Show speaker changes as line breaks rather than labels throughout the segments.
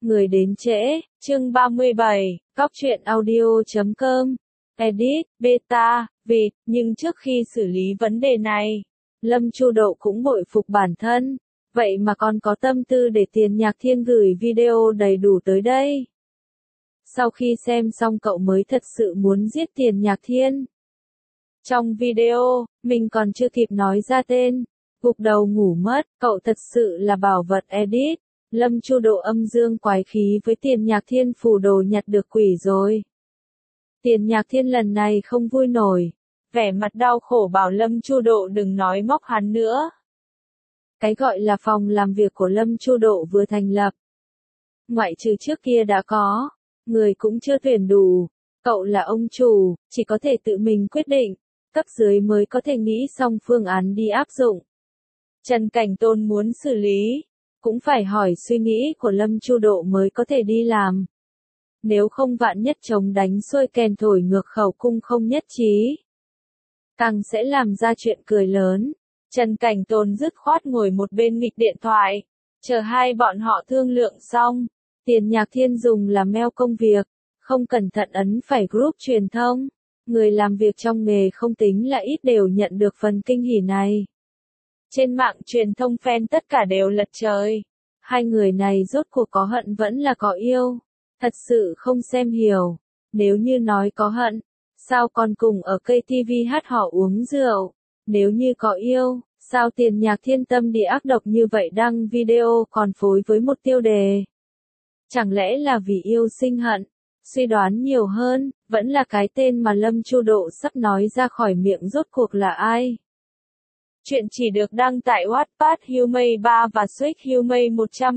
Người đến trễ, chương 37, góc truyện audio.com, edit, beta, vịt, nhưng trước khi xử lý vấn đề này, Lâm Chu Độ cũng bội phục bản thân, vậy mà còn có tâm tư để Tiền Nhạc Thiên gửi video đầy đủ tới đây. Sau khi xem xong cậu mới thật sự muốn giết Tiền Nhạc Thiên. Trong video, mình còn chưa kịp nói ra tên, gục đầu ngủ mất, cậu thật sự là bảo vật edit. Lâm Chu Độ âm dương quái khí với Tiền Nhạc Thiên phù đồ nhặt được quỷ rồi. Tiền Nhạc Thiên lần này không vui nổi, vẻ mặt đau khổ bảo Lâm Chu Độ đừng nói móc hắn nữa. Cái gọi là phòng làm việc của Lâm Chu Độ vừa thành lập. Ngoại trừ trước kia đã có, người cũng chưa tuyển đủ, cậu là ông chủ, chỉ có thể tự mình quyết định, cấp dưới mới có thể nghĩ xong phương án đi áp dụng. Trần Cảnh Tôn muốn xử lý, cũng phải hỏi suy nghĩ của Lâm Chu Độ mới có thể đi làm. Nếu không vạn nhất chống đánh xuôi kèn thổi ngược khẩu cung không nhất trí, càng sẽ làm ra chuyện cười lớn. Trần Cảnh Tôn dứt khoát ngồi một bên nghịch điện thoại, chờ hai bọn họ thương lượng xong. Tiền Nhạc Thiên dùng là mail công việc, không cẩn thận ấn phải group truyền thông. Người làm việc trong nghề không tính là ít đều nhận được phần kinh hỉ này. Trên mạng truyền thông fan tất cả đều lật trời. Hai người này rốt cuộc có hận vẫn là có yêu. Thật sự không xem hiểu. Nếu như nói có hận, sao còn cùng ở cây TV hát họ uống rượu? Nếu như có yêu, sao Tiền Nhạc Thiên tâm địa ác độc như vậy đăng video còn phối với một tiêu đề? Chẳng lẽ là vì yêu sinh hận? Suy đoán nhiều hơn, vẫn là cái tên mà Lâm Chu Độ sắp nói ra khỏi miệng rốt cuộc là ai? Chuyện chỉ được đăng tại Wattpad Humay 3 và Switch Humay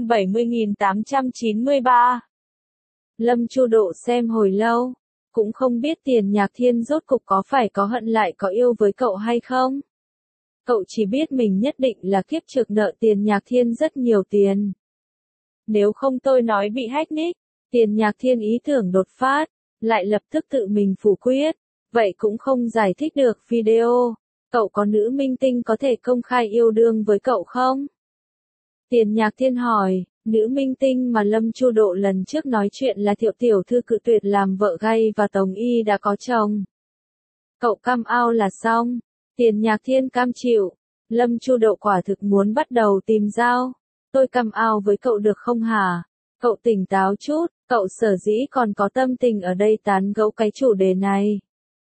170.893. Lâm Chu Độ xem hồi lâu, cũng không biết Tiền Nhạc Thiên rốt cục có phải có hận lại có yêu với cậu hay không. Cậu chỉ biết mình nhất định là kiếp trực nợ Tiền Nhạc Thiên rất nhiều tiền. Nếu không tôi nói bị hack nick, Tiền Nhạc Thiên ý tưởng đột phát, lại lập tức tự mình phủ quyết, vậy cũng không giải thích được video. Cậu có nữ minh tinh có thể công khai yêu đương với cậu không? Tiền Nhạc Thiên hỏi, nữ minh tinh mà Lâm Chu Độ lần trước nói chuyện là Thiệu tiểu thư cự tuyệt làm vợ gay và Tống Y đã có chồng. Cậu cam ao là xong. Tiền Nhạc Thiên cam chịu. Lâm Chu Độ quả thực muốn bắt đầu tìm dao. Tôi cam ao với cậu được không hả? Cậu tỉnh táo chút, cậu sở dĩ còn có tâm tình ở đây tán gẫu cái chủ đề này.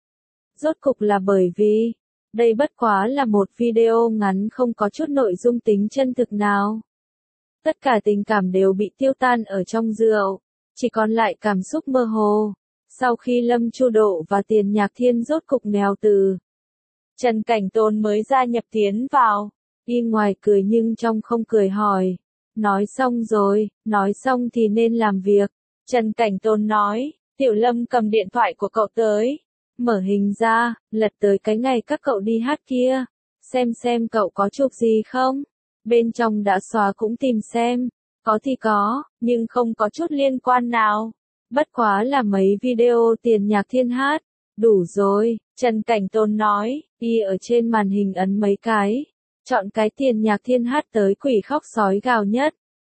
Rốt cục là bởi vì, đây bất quá là một video ngắn không có chút nội dung tính chân thực nào. Tất cả tình cảm đều bị tiêu tan ở trong rượu, chỉ còn lại cảm xúc mơ hồ. Sau khi Lâm Chu Độ và Tiền Nhạc Thiên rốt cục nèo từ, Trần Cảnh Tôn mới gia nhập tiến vào, đi ngoài cười nhưng trong không cười hỏi. Nói xong rồi, nói xong thì nên làm việc. Trần Cảnh Tôn nói, Tiểu Lâm cầm điện thoại của cậu tới. Mở hình ra, lật tới cái ngày các cậu đi hát kia. Xem cậu có chụp gì không? Bên trong đã xóa cũng tìm xem. Có thì có, nhưng không có chút liên quan nào. Bất quá là mấy video Tiền Nhạc Thiên hát. Đủ rồi, Trần Cảnh Tôn nói, đi ở trên màn hình ấn mấy cái. Chọn cái Tiền Nhạc Thiên hát tới quỷ khóc sói gào nhất.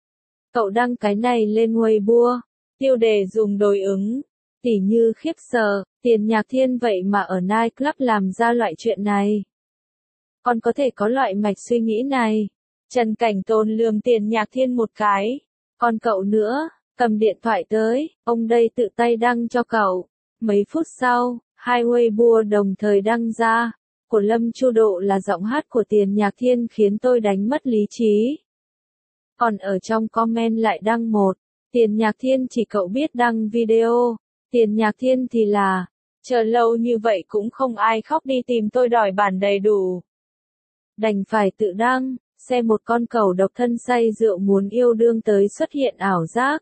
Cậu đăng cái này lên Weibo. Tiêu đề dùng đối ứng. Tỉ như khiếp sợ, Tiền Nhạc Thiên vậy mà ở nightclub làm ra loại chuyện này. Còn có thể có loại mạch suy nghĩ này. Trần Cảnh Tôn lườm Tiền Nhạc Thiên một cái. Còn cậu nữa, cầm điện thoại tới, ông đây tự tay đăng cho cậu. Mấy phút sau, hai Weibo đồng thời đăng ra. Của Lâm Chu Độ là giọng hát của Tiền Nhạc Thiên khiến tôi đánh mất lý trí. Còn ở trong comment lại đăng một, Tiền Nhạc Thiên chỉ cậu biết đăng video. Tiền Nhạc Thiên thì là, chờ lâu như vậy cũng không ai khóc đi tìm tôi đòi bản đầy đủ. Đành phải tự đăng, xem một con cẩu độc thân say rượu muốn yêu đương tới xuất hiện ảo giác.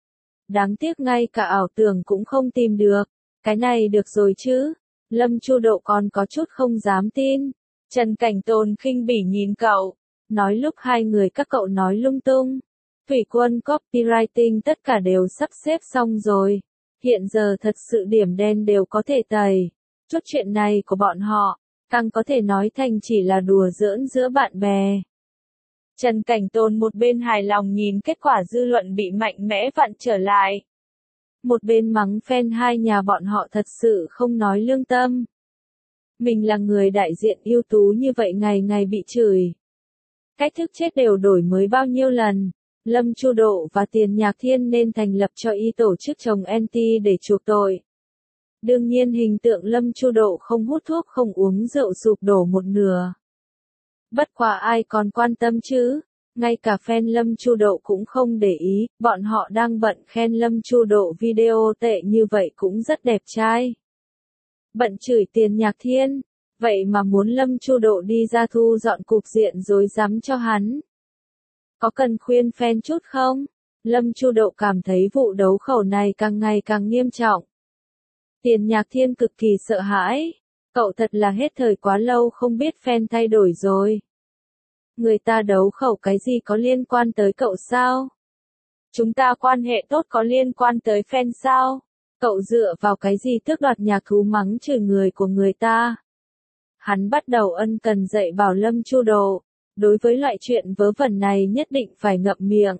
Đáng tiếc ngay cả ảo tưởng cũng không tìm được. Cái này được rồi chứ? Lâm Chu Độ còn có chút không dám tin. Trần Cảnh Tôn khinh bỉ nhìn cậu, nói lúc hai người các cậu nói lung tung. Thủy quân copywriting tất cả đều sắp xếp xong rồi. Hiện giờ thật sự điểm đen đều có thể tẩy. Chút chuyện này của bọn họ, càng có thể nói thành chỉ là đùa giỡn giữa bạn bè. Trần Cảnh Tồn một bên hài lòng nhìn kết quả dư luận bị mạnh mẽ vặn trở lại. Một bên mắng fan hai nhà bọn họ thật sự không nói lương tâm. Mình là người đại diện ưu tú như vậy ngày ngày bị chửi. Cách thức chết đều đổi mới bao nhiêu lần. Lâm Chu Độ và Tiền Nhạc Thiên nên thành lập cho y tổ chức chồng anti để chuộc tội. Đương nhiên hình tượng Lâm Chu Độ không hút thuốc không uống rượu sụp đổ một nửa. Bất quá ai còn quan tâm chứ, ngay cả fan Lâm Chu Độ cũng không để ý, bọn họ đang bận khen Lâm Chu Độ video tệ như vậy cũng rất đẹp trai. Bận chửi Tiền Nhạc Thiên, vậy mà muốn Lâm Chu Độ đi ra thu dọn cục diện rối rắm cho hắn. Có cần khuyên fan chút không? Lâm Chu Độ cảm thấy vụ đấu khẩu này càng ngày càng nghiêm trọng. Tiền Nhạc Thiên cực kỳ sợ hãi. Cậu thật là hết thời quá lâu không biết fan thay đổi rồi. Người ta đấu khẩu cái gì có liên quan tới cậu sao? Chúng ta quan hệ tốt có liên quan tới fan sao? Cậu dựa vào cái gì tước đoạt nhạc thú mắng chửi người của người ta? Hắn bắt đầu ân cần dạy bảo Lâm Chu Độ. Đối với loại chuyện vớ vẩn này nhất định phải ngậm miệng.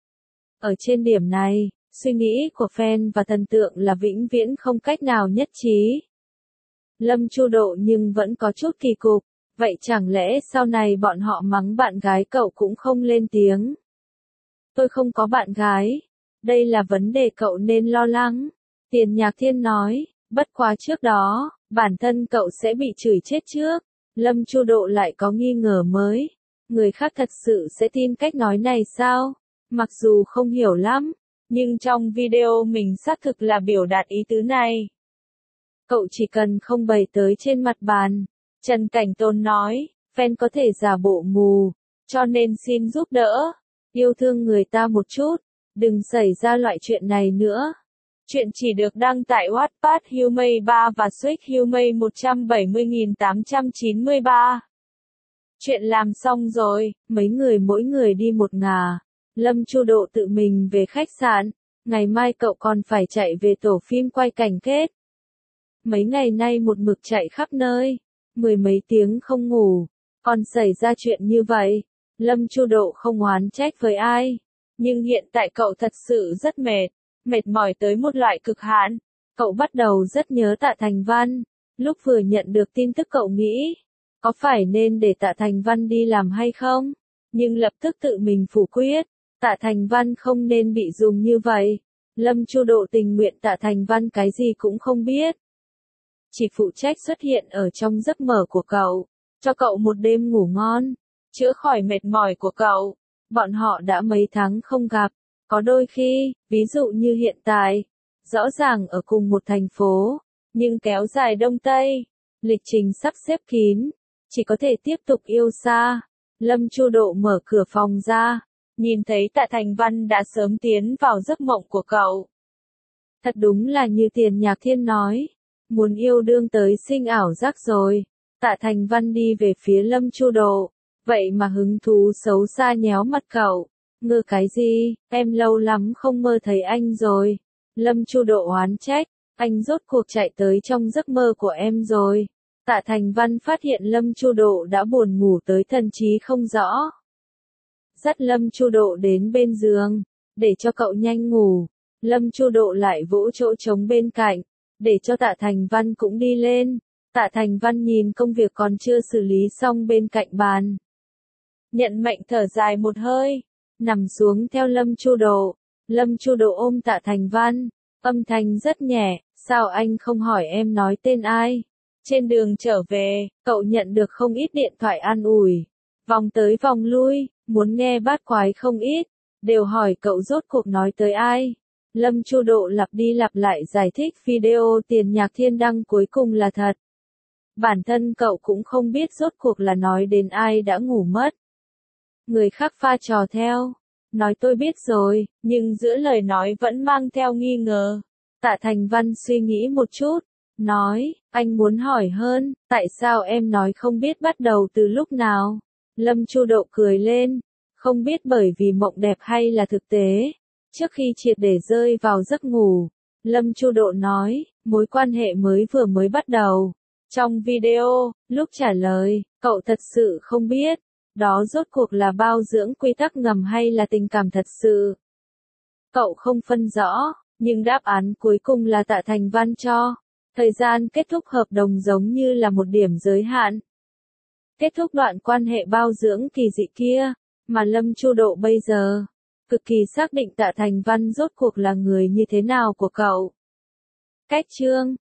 Ở trên điểm này, suy nghĩ của fan và thần tượng là vĩnh viễn không cách nào nhất trí. Lâm Chu Độ nhưng vẫn có chút kỳ cục, vậy chẳng lẽ sau này bọn họ mắng bạn gái cậu cũng không lên tiếng? Tôi không có bạn gái, đây là vấn đề cậu nên lo lắng. Tiền Nhạc Thiên nói, bất quá trước đó, bản thân cậu sẽ bị chửi chết trước. Lâm Chu Độ lại có nghi ngờ mới. Người khác thật sự sẽ tin cách nói này sao? Mặc dù không hiểu lắm, nhưng trong video mình xác thực là biểu đạt ý tứ này. Cậu chỉ cần không bày tới trên mặt bàn. Trần Cảnh Tồn nói, fan có thể giả bộ mù, cho nên xin giúp đỡ. Yêu thương người ta một chút, đừng xảy ra loại chuyện này nữa. Chuyện chỉ được đăng tại Wattpad Humay 3 và Switch Humay 170.893. Chuyện làm xong rồi, mấy người mỗi người đi một ngả. Lâm Chu Độ tự mình về khách sạn, ngày mai cậu còn phải chạy về tổ phim quay cảnh kết. Mấy ngày nay một mực chạy khắp nơi, 10 mấy tiếng không ngủ, còn xảy ra chuyện như vậy. Lâm Chu Độ không oán trách với ai, nhưng hiện tại cậu thật sự rất mệt mỏi tới một loại cực hạn. Cậu bắt đầu rất nhớ Tạ Thành Văn, lúc vừa nhận được tin tức cậu nghĩ, có phải nên để Tạ Thành Văn đi làm hay không? Nhưng lập tức tự mình phủ quyết, Tạ Thành Văn không nên bị dùng như vậy. Lâm Chu Độ tình nguyện Tạ Thành Văn cái gì cũng không biết. Chỉ phụ trách xuất hiện ở trong giấc mơ của cậu, cho cậu một đêm ngủ ngon, chữa khỏi mệt mỏi của cậu. Bọn họ đã mấy tháng không gặp, có đôi khi, ví dụ như hiện tại, rõ ràng ở cùng một thành phố, nhưng kéo dài đông tây, lịch trình sắp xếp kín, chỉ có thể tiếp tục yêu xa. Lâm Chu Độ mở cửa phòng ra, nhìn thấy Tạ Thành Văn đã sớm tiến vào giấc mộng của cậu. Thật đúng là như Tiền Nhạc Thiên nói, muốn yêu đương tới sinh ảo giác rồi. Tạ Thành Văn đi về phía Lâm Chu Độ, vậy mà hứng thú xấu xa nhéo mặt cậu. Ngơ cái gì, em lâu lắm không mơ thấy anh rồi. Lâm Chu Độ oán trách, anh rốt cuộc chạy tới trong giấc mơ của em rồi. Tạ Thành Văn phát hiện Lâm Chu Độ đã buồn ngủ tới thần trí không rõ. Dắt Lâm Chu Độ đến bên giường, để cho cậu nhanh ngủ. Lâm Chu Độ lại vỗ chỗ trống bên cạnh, để cho Tạ Thành Văn cũng đi lên. Tạ Thành Văn nhìn công việc còn chưa xử lý xong bên cạnh bàn. Nhận mệnh thở dài một hơi, nằm xuống theo Lâm Chu Độ. Lâm Chu Độ ôm Tạ Thành Văn, âm thanh rất nhẹ, sao anh không hỏi em nói tên ai? Trên đường trở về, cậu nhận được không ít điện thoại an ủi. Vòng tới vòng lui, muốn nghe bát quái không ít, đều hỏi cậu rốt cuộc nói tới ai. Lâm Chu Độ lặp đi lặp lại giải thích video Tiền Nhạc Thiên đăng cuối cùng là thật. Bản thân cậu cũng không biết rốt cuộc là nói đến ai đã ngủ mất. Người khác pha trò theo, nói tôi biết rồi, nhưng giữa lời nói vẫn mang theo nghi ngờ. Tạ Thành Văn suy nghĩ một chút, nói, anh muốn hỏi hơn, tại sao em nói không biết bắt đầu từ lúc nào? Lâm Chu Độ cười lên, không biết bởi vì mộng đẹp hay là thực tế. Trước khi triệt để rơi vào giấc ngủ, Lâm Chu Độ nói, mối quan hệ vừa mới bắt đầu. Trong video, lúc trả lời, cậu thật sự không biết. Đó rốt cuộc là bao dưỡng quy tắc ngầm hay là tình cảm thật sự? Cậu không phân rõ, nhưng đáp án cuối cùng là Tạ Thành Văn cho. Thời gian kết thúc hợp đồng giống như là một điểm giới hạn. Kết thúc đoạn quan hệ bao dưỡng kỳ dị kia, mà Lâm Chu Độ bây giờ, cực kỳ xác định Tạ Thành Văn rốt cuộc là người như thế nào của cậu. Cách chương